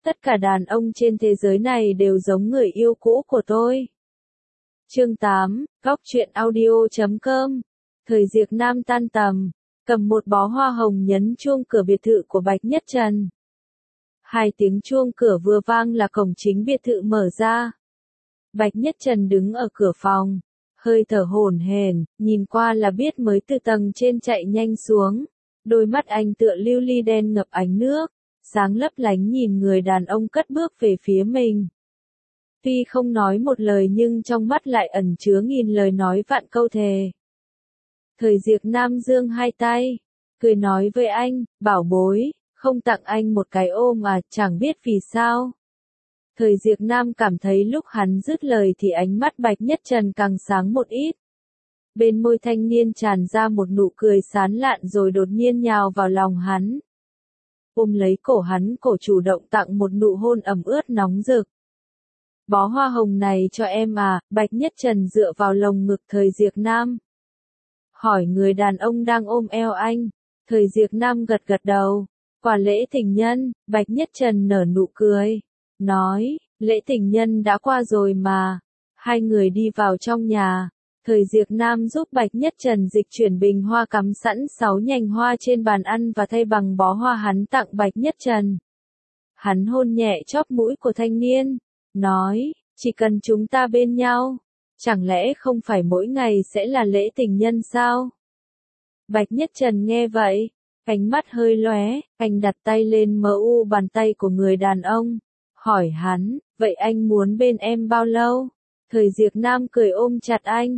Tất cả đàn ông trên thế giới này đều giống người yêu cũ của tôi. Chương 8, Góc truyện audio.com. Thời Diệp Nam tan tầm, cầm một bó hoa hồng nhấn chuông cửa biệt thự của Bạch Nhất Trần. 2 tiếng chuông cửa vừa vang là cổng chính biệt thự mở ra. Bạch Nhất Trần đứng ở cửa phòng, hơi thở hổn hển, nhìn qua là biết mới từ tầng trên chạy nhanh xuống. Đôi mắt anh tựa lưu ly đen ngập ánh nước, sáng lấp lánh nhìn người đàn ông cất bước về phía mình. Tuy không nói một lời nhưng trong mắt lại ẩn chứa nghìn lời nói vạn câu thề. Thời Diệp Nam giương 2 tay, cười nói với anh, bảo bối, không tặng anh một cái ôm à, chẳng biết vì sao. Thời Diệp Nam cảm thấy lúc hắn dứt lời thì ánh mắt Bạch Nhất Trần càng sáng một ít. Bên môi thanh niên tràn ra một nụ cười sán lạn rồi đột nhiên nhào vào lòng hắn. Ôm lấy cổ hắn, cổ chủ động tặng một nụ hôn ẩm ướt nóng rực. Bó hoa hồng này cho em à, Bạch Nhất Trần dựa vào lồng ngực Thời Diệp Nam. Hỏi người đàn ông đang ôm eo anh. Thời Diệp Nam gật gật đầu. Quà lễ tình nhân, Bạch Nhất Trần nở nụ cười. Nói, lễ tình nhân đã qua rồi mà. Hai người đi vào trong nhà. Thời Diệp Nam giúp Bạch Nhất Trần dịch chuyển bình hoa cắm sẵn 6 nhành hoa trên bàn ăn và thay bằng bó hoa hắn tặng Bạch Nhất Trần. Hắn hôn nhẹ chóp mũi của thanh niên, nói, chỉ cần chúng ta bên nhau, chẳng lẽ không phải mỗi ngày sẽ là lễ tình nhân sao? Bạch Nhất Trần nghe vậy, ánh mắt hơi lóe, anh đặt tay lên mu bàn tay của người đàn ông, hỏi hắn, vậy anh muốn bên em bao lâu? Thời Diệp Nam cười ôm chặt anh.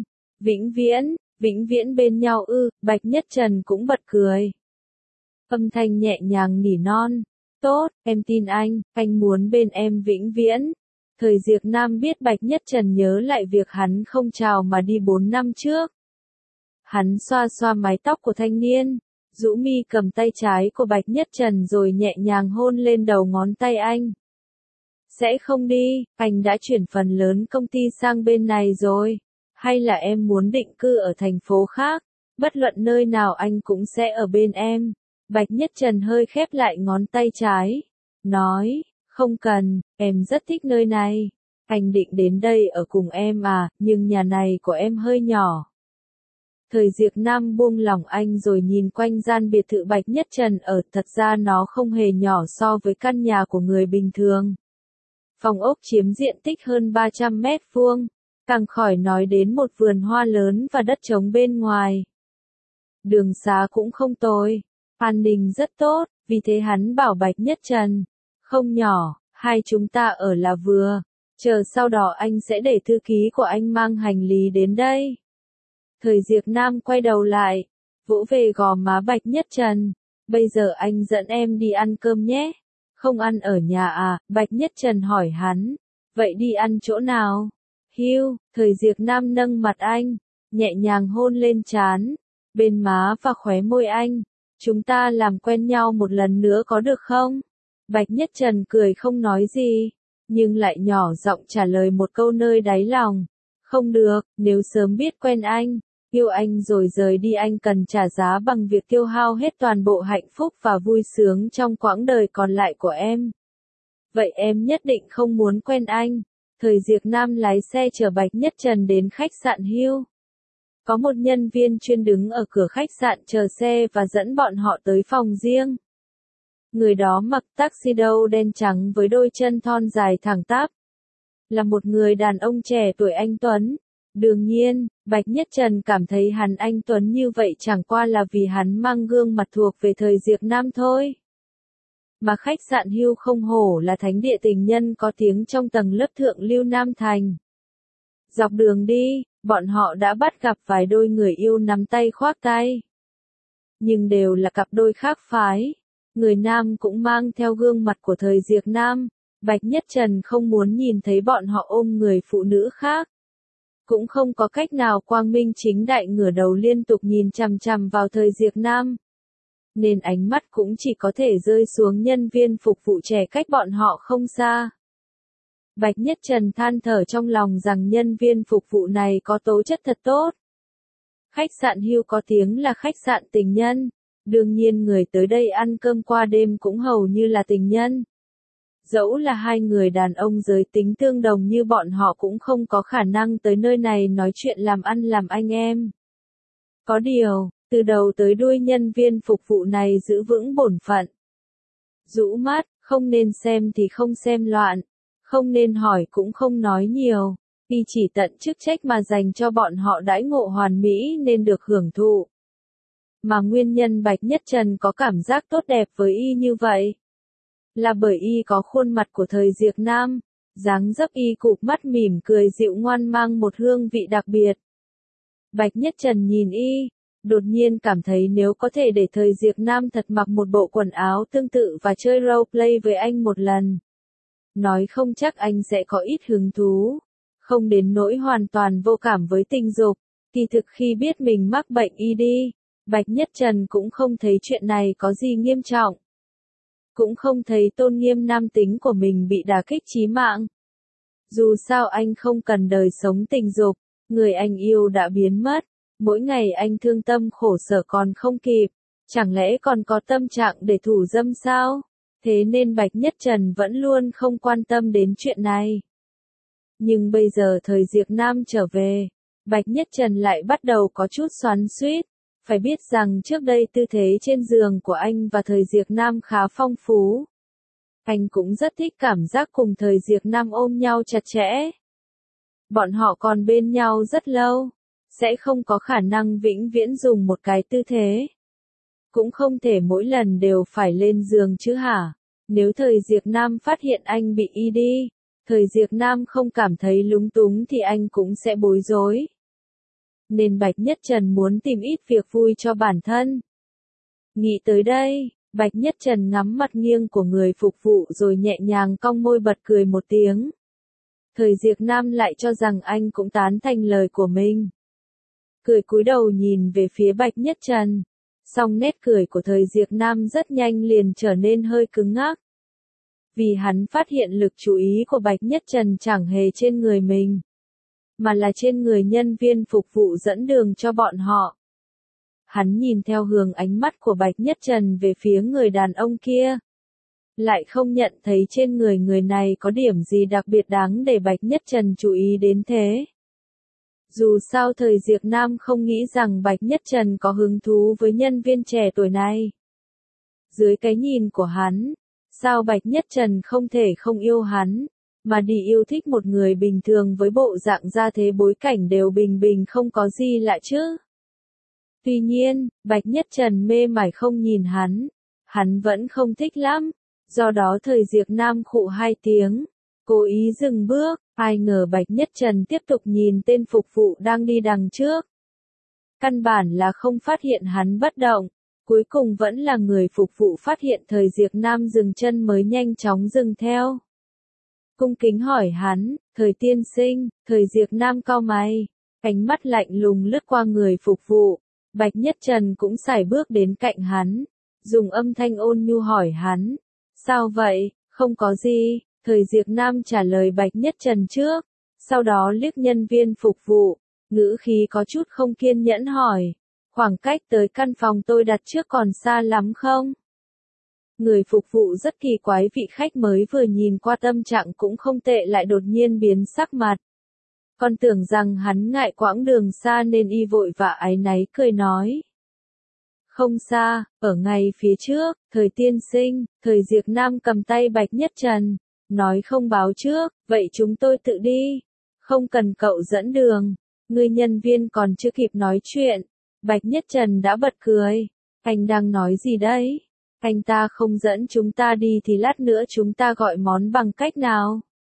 Vĩnh viễn bên nhau ư, Bạch Nhất Trần cũng bật cười. Âm thanh nhẹ nhàng nỉ non, tốt, em tin anh muốn bên em vĩnh viễn. Thời Diệp Nam biết Bạch Nhất Trần nhớ lại việc hắn không chào mà đi 4 năm trước. Hắn xoa xoa mái tóc của thanh niên, rũ mi cầm tay trái của Bạch Nhất Trần rồi nhẹ nhàng hôn lên đầu ngón tay anh. Sẽ không đi, anh đã chuyển phần lớn công ty sang bên này rồi. Hay là em muốn định cư ở thành phố khác, bất luận nơi nào anh cũng sẽ ở bên em. Bạch Nhất Trần hơi khép lại ngón tay trái, nói, không cần, em rất thích nơi này. Anh định đến đây ở cùng em à, nhưng nhà này của em hơi nhỏ. Thời Diệp Nam buông lỏng anh rồi nhìn quanh gian biệt thự Bạch Nhất Trần ở, thật ra nó không hề nhỏ so với căn nhà của người bình thường. Phòng ốc chiếm diện tích hơn 300 mét vuông. Càng khỏi nói đến một vườn hoa lớn và đất trống bên ngoài. Đường xá cũng không tồi, an ninh rất tốt, vì thế hắn bảo Bạch Nhất Trần, không nhỏ, hai chúng ta ở là vừa, chờ sau đó anh sẽ để thư ký của anh mang hành lý đến đây. Thời Diệp Nam quay đầu lại, vỗ về gò má Bạch Nhất Trần, bây giờ anh dẫn em đi ăn cơm nhé, không ăn ở nhà à, Bạch Nhất Trần hỏi hắn, vậy đi ăn chỗ nào? Thời Diệp Nam nâng mặt anh, nhẹ nhàng hôn lên trán, bên má và khóe môi anh. Chúng ta làm quen nhau một lần nữa có được không? Bạch Nhất Trần cười không nói gì, nhưng lại nhỏ giọng trả lời một câu nơi đáy lòng. Không được, nếu sớm biết quen anh, yêu anh rồi rời đi anh cần trả giá bằng việc tiêu hao hết toàn bộ hạnh phúc và vui sướng trong quãng đời còn lại của em. Vậy em nhất định không muốn quen anh. Thời Diệp Nam lái xe chở Bạch Nhất Trần đến khách sạn Hill. Có một nhân viên chuyên đứng ở cửa khách sạn chờ xe và dẫn bọn họ tới phòng riêng. Người đó mặc tuxedo đen trắng với đôi chân thon dài thẳng tắp. Là một người đàn ông trẻ tuổi anh tuấn. Đương nhiên, Bạch Nhất Trần cảm thấy hắn anh tuấn như vậy chẳng qua là vì hắn mang gương mặt thuộc về thời Diệp Nam thôi. Mà khách sạn Hill không hổ là thánh địa tình nhân có tiếng trong tầng lớp thượng lưu Nam Thành. Dọc đường đi, bọn họ đã bắt gặp vài đôi người yêu nắm tay khoác tay. Nhưng đều là cặp đôi khác phái. Người nam cũng mang theo gương mặt của thời Diệp Nam. Bạch Nhất Trần không muốn nhìn thấy bọn họ ôm người phụ nữ khác. Cũng không có cách nào quang minh chính đại ngửa đầu liên tục nhìn chằm chằm vào thời Diệp Nam. Nên ánh mắt cũng chỉ có thể rơi xuống nhân viên phục vụ trẻ cách bọn họ không xa. Bạch Nhất Trần than thở trong lòng rằng nhân viên phục vụ này có tố chất thật tốt. Khách sạn Hill có tiếng là khách sạn tình nhân, đương nhiên người tới đây ăn cơm qua đêm cũng hầu như là tình nhân. Dẫu là hai người đàn ông giới tính tương đồng như bọn họ cũng không có khả năng tới nơi này nói chuyện làm ăn làm anh em. Có điều, từ đầu tới đuôi nhân viên phục vụ này giữ vững bổn phận. Rũ mắt, không nên xem thì không xem loạn, không nên hỏi cũng không nói nhiều, y chỉ tận chức trách mà dành cho bọn họ đãi ngộ hoàn mỹ nên được hưởng thụ. Mà nguyên nhân Bạch Nhất Trần có cảm giác tốt đẹp với y như vậy, là bởi y có khuôn mặt của thời Diệp Nam, dáng dấp y cụp mắt mỉm cười dịu ngoan mang một hương vị đặc biệt. Bạch Nhất Trần nhìn y, đột nhiên cảm thấy nếu có thể để thời Diệp Nam thật mặc một bộ quần áo tương tự và chơi roleplay với anh một lần, nói không chắc anh sẽ có ít hứng thú, không đến nỗi hoàn toàn vô cảm với tình dục. Kỳ thực khi biết mình mắc bệnh ED, Bạch Nhất Trần cũng không thấy chuyện này có gì nghiêm trọng. Cũng không thấy tôn nghiêm nam tính của mình bị đả kích chí mạng. Dù sao anh không cần đời sống tình dục, người anh yêu đã biến mất, mỗi ngày anh thương tâm khổ sở còn không kịp, chẳng lẽ còn có tâm trạng để thủ dâm sao? Thế nên Bạch Nhất Trần vẫn luôn không quan tâm đến chuyện này. Nhưng bây giờ thời Diệp Nam trở về, Bạch Nhất Trần lại bắt đầu có chút xoắn xuýt. Phải biết rằng trước đây tư thế trên giường của anh và thời Diệp Nam khá phong phú. Anh cũng rất thích cảm giác cùng thời Diệp Nam ôm nhau chặt chẽ. Bọn họ còn bên nhau rất lâu, sẽ không có khả năng vĩnh viễn dùng một cái tư thế. Cũng không thể mỗi lần đều phải lên giường chứ hả? Nếu thời Diệp Nam phát hiện anh bị ED, thời Diệp Nam không cảm thấy lúng túng thì anh cũng sẽ bối rối. Nên Bạch Nhất Trần muốn tìm ít việc vui cho bản thân. Nghĩ tới đây, Bạch Nhất Trần ngắm mặt nghiêng của người phục vụ rồi nhẹ nhàng cong môi bật cười một tiếng. Thời Diệp Nam lại cho rằng anh cũng tán thành lời của mình. Cười cúi đầu nhìn về phía Bạch Nhất Trần. Song nét cười của thời Diệp Nam rất nhanh liền trở nên hơi cứng ngắc. Vì hắn phát hiện lực chú ý của Bạch Nhất Trần chẳng hề trên người mình, mà là trên người nhân viên phục vụ dẫn đường cho bọn họ. Hắn nhìn theo hướng ánh mắt của Bạch Nhất Trần về phía người đàn ông kia. Lại không nhận thấy trên người người này có điểm gì đặc biệt đáng để Bạch Nhất Trần chú ý đến thế. Dù sao thời Diệp Nam không nghĩ rằng Bạch Nhất Trần có hứng thú với nhân viên trẻ tuổi này. Dưới cái nhìn của hắn, sao Bạch Nhất Trần không thể không yêu hắn, mà đi yêu thích một người bình thường với bộ dạng gia thế bối cảnh đều bình bình không có gì lạ chứ. Tuy nhiên, Bạch Nhất Trần mê mải không nhìn hắn vẫn không thích lắm, do đó thời Diệp Nam khụ hai tiếng, cố ý dừng bước, ai ngờ Bạch Nhất Trần tiếp tục nhìn tên phục vụ đang đi đằng trước. Căn bản là không phát hiện hắn bất động, cuối cùng vẫn là người phục vụ phát hiện thời Diệp Nam dừng chân mới nhanh chóng dừng theo. Cung kính hỏi hắn, thời tiên sinh, thời Diệp Nam cau mày, ánh mắt lạnh lùng lướt qua người phục vụ, Bạch Nhất Trần cũng sải bước đến cạnh hắn, dùng âm thanh ôn nhu hỏi hắn, sao vậy, không có gì, thời Diệp Nam trả lời Bạch Nhất Trần trước, sau đó liếc nhân viên phục vụ, ngữ khí có chút không kiên nhẫn hỏi, khoảng cách tới căn phòng tôi đặt trước còn xa lắm không? Người phục vụ rất kỳ quái vị khách mới vừa nhìn qua tâm trạng cũng không tệ lại đột nhiên biến sắc mặt. Còn tưởng rằng hắn ngại quãng đường xa nên y vội vã áy náy cười nói. Không xa, ở ngay phía trước, thời tiên sinh, thời Diệp Nam cầm tay Bạch Nhất Trần, nói không báo trước, vậy chúng tôi tự đi. Không cần cậu dẫn đường, người nhân viên còn chưa kịp nói chuyện. Bạch Nhất Trần đã bật cười, anh đang nói gì đấy? Anh ta không dẫn chúng ta đi thì lát nữa chúng ta gọi món bằng cách nào?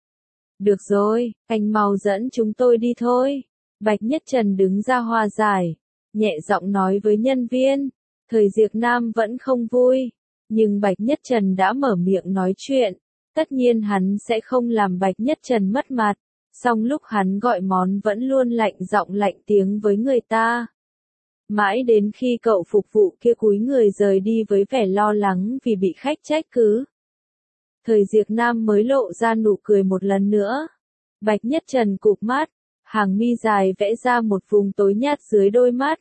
Được rồi, anh mau dẫn chúng tôi đi thôi. Bạch Nhất Trần đứng ra hòa giải, nhẹ giọng nói với nhân viên. Thời Diệp Nam vẫn không vui, nhưng Bạch Nhất Trần đã mở miệng nói chuyện, tất nhiên hắn sẽ không làm Bạch Nhất Trần mất mặt. Song lúc hắn gọi món vẫn luôn lạnh giọng lạnh tiếng với người ta. Mãi đến khi cậu phục vụ kia cúi người rời đi với vẻ lo lắng vì bị khách trách cứ. Thời Diệp Nam mới lộ ra nụ cười một lần nữa. Bạch Nhất Trần cụp mắt, hàng mi dài vẽ ra một vùng tối nhạt dưới đôi mắt.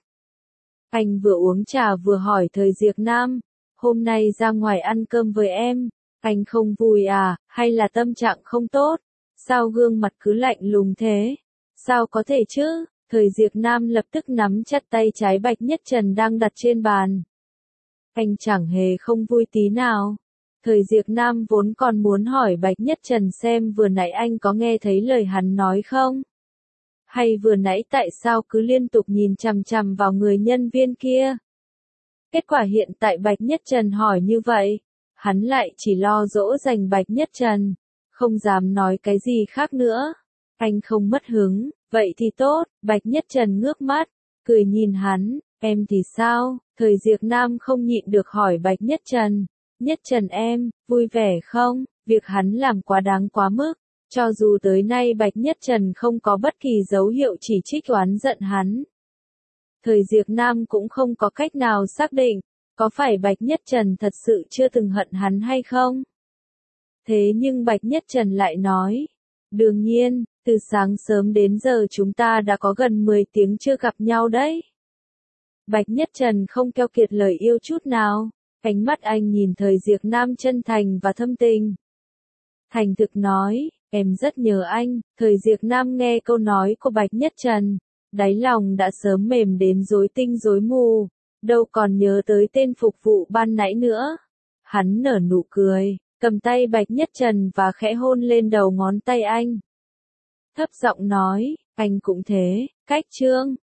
Anh vừa uống trà vừa hỏi thời Diệp Nam, hôm nay ra ngoài ăn cơm với em, Anh không vui à, hay là tâm trạng không tốt? Sao gương mặt cứ lạnh lùng thế? Sao có thể chứ? Thời Diệp Nam lập tức nắm chặt tay trái Bạch Nhất Trần đang đặt trên bàn. Anh chẳng hề không vui tí nào. Thời Diệp Nam vốn còn muốn hỏi Bạch Nhất Trần xem vừa nãy anh có nghe thấy lời hắn nói không? Hay vừa nãy tại sao cứ liên tục nhìn chằm chằm vào người nhân viên kia? Kết quả hiện tại Bạch Nhất Trần hỏi như vậy, hắn lại chỉ lo dỗ dành Bạch Nhất Trần, không dám nói cái gì khác nữa. Anh không mất hứng, vậy thì tốt, Bạch Nhất Trần ngước mắt, cười nhìn hắn, em thì sao? Thời Diệp Nam không nhịn được hỏi Bạch Nhất Trần, Nhất Trần em, vui vẻ không? Việc hắn làm quá đáng quá mức, cho dù tới nay Bạch Nhất Trần không có bất kỳ dấu hiệu chỉ trích oán giận hắn. Thời Diệp Nam cũng không có cách nào xác định, có phải Bạch Nhất Trần thật sự chưa từng hận hắn hay không? Thế nhưng Bạch Nhất Trần lại nói, đương nhiên, từ sáng sớm đến giờ chúng ta đã có gần 10 tiếng chưa gặp nhau đấy. Bạch Nhất Trần không keo kiệt lời yêu chút nào, ánh mắt anh nhìn Thời Diệp Nam chân thành và thâm tình. Thành thực nói, em rất nhớ anh. Thời Diệp Nam nghe câu nói của Bạch Nhất Trần, đáy lòng đã sớm mềm đến rối tinh rối mù, đâu còn nhớ tới tên phục vụ ban nãy nữa. Hắn nở nụ cười, cầm tay Bạch Nhất Trần và khẽ hôn lên đầu ngón tay anh. Thấp giọng nói, anh cũng thế, cách trương.